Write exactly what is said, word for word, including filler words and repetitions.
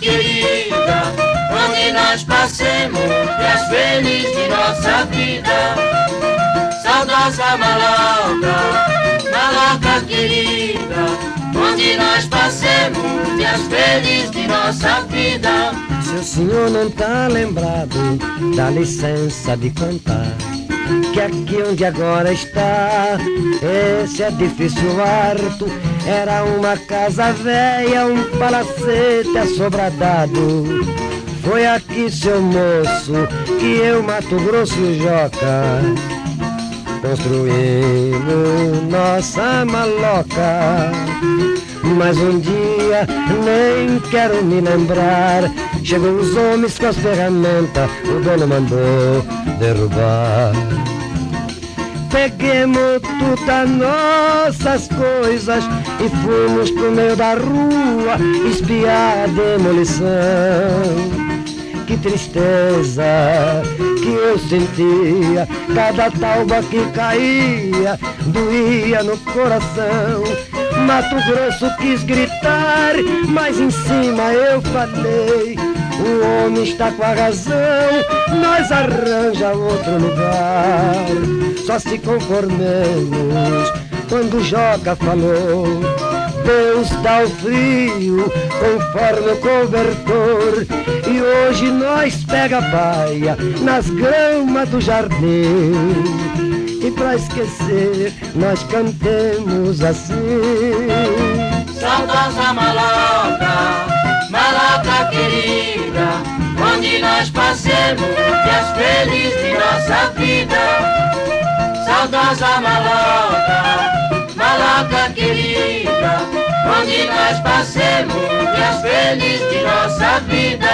querida, onde nós passemos dias felizes de nossa vida. Saudosa maloca, maloca querida, onde nós passemos dias felizes de nossa vida. Se o senhor não tá lembrado, dá licença de contar que aqui onde agora está, esse edifício alto era uma casa velha, um palacete assobradado. Foi aqui, seu moço, que eu, Mato Grosso e o Joca construímos nossa maloca. Mas um dia, nem quero me lembrar, chegou os homens com as ferramentas, o dono mandou derrubar. Peguemos todas nossas coisas e fomos pro meio da rua espiar a demolição. Que tristeza que eu sentia, cada tauba que caía doía no coração. Mato Grosso quis gritar, mas em cima eu falei: o homem está com a razão, nós arranja outro lugar. Só se conformemos quando o Joca falou: Deus dá o frio conforme o cobertor. E hoje nós pega a baia nas gramas do jardim. E pra esquecer nós cantemos assim: saudosa maloca, maloca querida, onde nós passemos dias felizes de nossa vida. Saudosa maloca, maloca querida, onde nós passemos dias felizes de nossa vida.